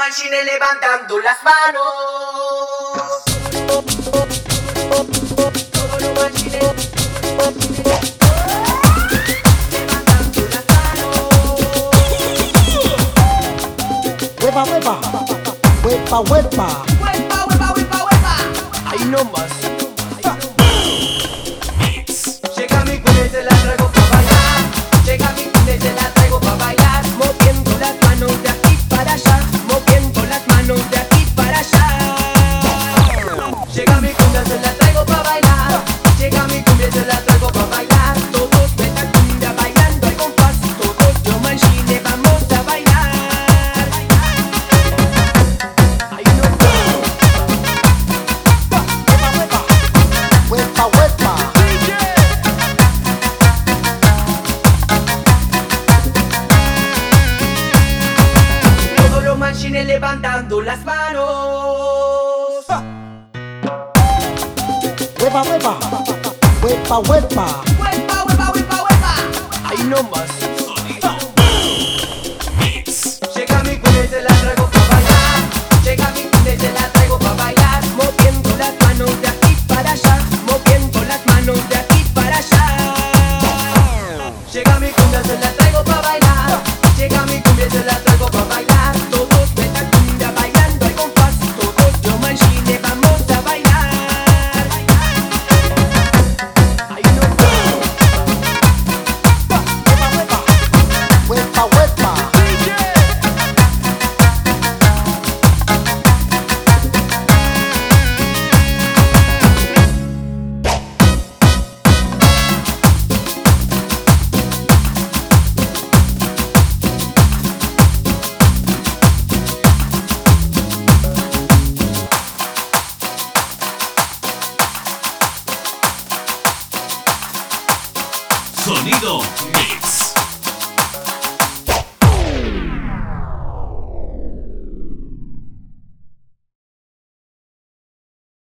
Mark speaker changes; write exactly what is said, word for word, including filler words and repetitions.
Speaker 1: manchines levantando las manos. Todos los manchines levantando las manos.
Speaker 2: Huepa, huepa, huepa, huepa,
Speaker 1: Huepa, huepa, huepa, huepa.
Speaker 2: ahí nomás.
Speaker 1: Llega mi cumbia y se la traigo pa' bailar. Llega mi cumbia y se la traigo pa' bailar.
Speaker 3: Moviendo las manos de aquí para allá, moviendo las manos de aquí para allá.
Speaker 1: Llega mi cumbia, se la traigo pa' bailar. Llega mi cumbia y se la traigo pa' bailar.
Speaker 3: Todos de la cumbia bailando al compás, todos los manchines vamos a bailar.
Speaker 2: Ahí nomás. Huepa, huepa,
Speaker 1: Todos los manchines levantando las manos.
Speaker 2: huepa, huepa, huepa, huepa,
Speaker 1: Huepa, huepa, huepa, huepa.
Speaker 2: ahí nomás.
Speaker 1: Llega mi cumbia y se la traigo pa' bailar. Llega mi cumbia y se la traigo pa' bailar.
Speaker 3: Moviendo las manos de aquí para allá, moviendo las manos de aquí para allá.
Speaker 1: Llega mi cumbia, se la traigo pa' bailar. Llega mi cumbia y se la traigo pa' bailar.
Speaker 3: Todos de la cumbia bailando al compás, todos los manchines vamos a bailar.
Speaker 2: Ahí nomás. Huepa, huepa,
Speaker 4: Sonido